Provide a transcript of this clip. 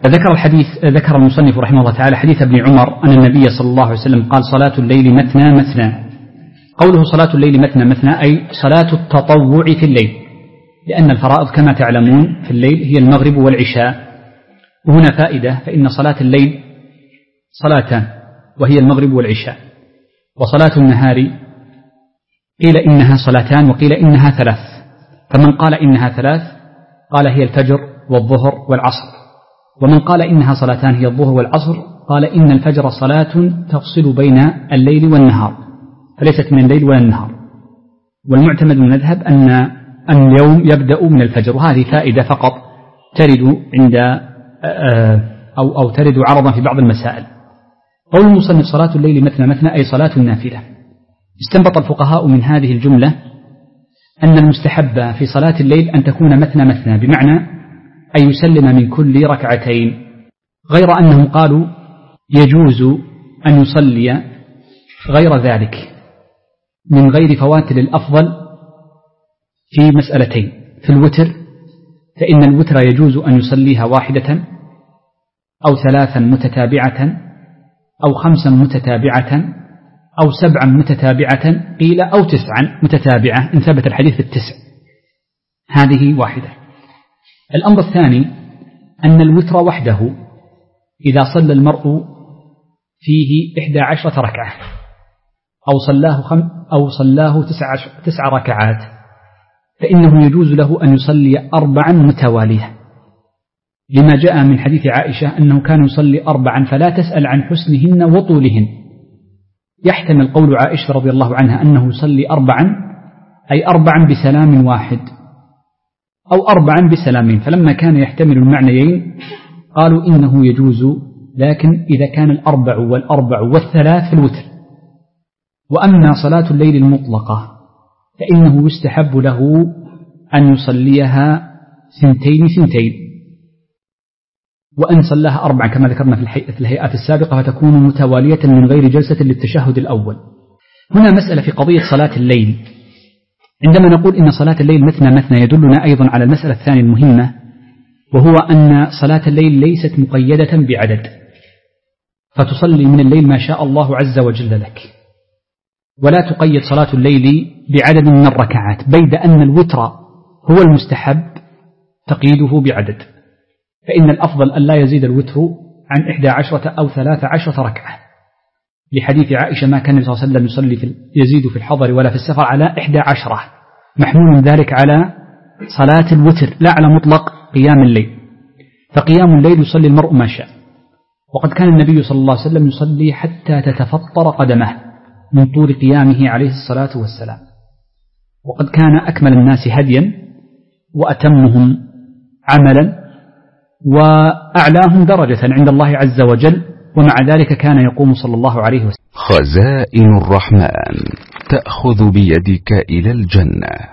ذكر المصنف رحمه الله تعالى حديث ابن عمر أن النبي صلى الله عليه وسلم قال صلاة الليل مثنى مثنى. قوله صلاة الليل مثنى مثنى أي صلاة التطوع في الليل، لأن الفرائض كما تعلمون في الليل هي المغرب والعشاء. وهنا فائدة، فإن صلاة الليل صلاتان وهي المغرب والعشاء، وصلاة النهار قيل إنها صلاتان وقيل إنها ثلاث، فمن قال إنها ثلاث قال هي الفجر والظهر والعصر، ومن قال إنها صلاتان هي الظهر والعصر قال إن الفجر صلاة تفصل بين الليل والنهار، فليست من الليل ولا النهار. والمعتمد من المذهب أن اليوم يبدأ من الفجر، وهذه فائدة فقط ترد عند أو ترد عرضا في بعض المسائل. قول المصنف صلاة الليل مثنى مثنى أي صلاة النافلة. استنبط الفقهاء من هذه الجملة أن المستحب في صلاة الليل أن تكون مثنى مثنى، بمعنى أن يسلم من كل ركعتين، غير أنهم قالوا يجوز أن يصلي غير ذلك من غير فوات للأفضل في مسألتين. في الوتر فإن الوتر يجوز أن يصليها واحدة أو ثلاثا متتابعة أو خمسا متتابعة أو سبعا متتابعة قيل أو تسعا متتابعة إن ثبت الحديث في التسع، هذه واحدة. الأمر الثاني أن الوتر وحده إذا صلى المرء فيه 11 ركعة أو صلاه 9 ركعات فإنه يجوز له أن يصلي 4 متوالية، لما جاء من حديث عائشة أنه كان يصلي 4 فلا تسأل عن حسنهن وطولهن. يحتمل قول عائشة رضي الله عنها أنه يصلي 4 أي 4 بسلام واحد أو 4 بسلامين، فلما كان يحتمل المعنيين قالوا إنه يجوز، لكن إذا كان 4 والأربع والثلاث في الوتر. وأما صلاة الليل المطلقة فإنه يستحب له أن يصليها 2 وأن صلاها 4 كما ذكرنا في الهيئات السابقة، فتكون متوالية من غير جلسة للتشهد الأول. هنا مسألة في قضية صلاة الليل، عندما نقول إن صلاة الليل مثنى مثنى يدلنا أيضا على المسألة الثانية المهمة، وهو أن صلاة الليل ليست مقيدة بعدد، فتصلي من الليل ما شاء الله عز وجل لك، ولا تقيد صلاة الليل بعدد من الركعات، بيد أن الوتر هو المستحب تقييده بعدد، فإن الأفضل أن لا يزيد الوتر عن 11 أو 13 ركعة، لحديث عائشة ما كان صلى الله عليه وسلم يزيد في الحضر ولا في السفر على 11، محمول ذلك على صلاة الوتر لا على مطلق قيام الليل. فقيام الليل يصلي المرء ما شاء، وقد كان النبي صلى الله عليه وسلم يصلي حتى تتفطر قدمه من طول قيامه عليه الصلاة والسلام، وقد كان أكمل الناس هديا وأتمهم عملا وأعلاهم درجة عند الله عز وجل، ومع ذلك كان يقوم صلى الله عليه وسلم. خزائن الرحمن تأخذ بيدك إلى الجنة.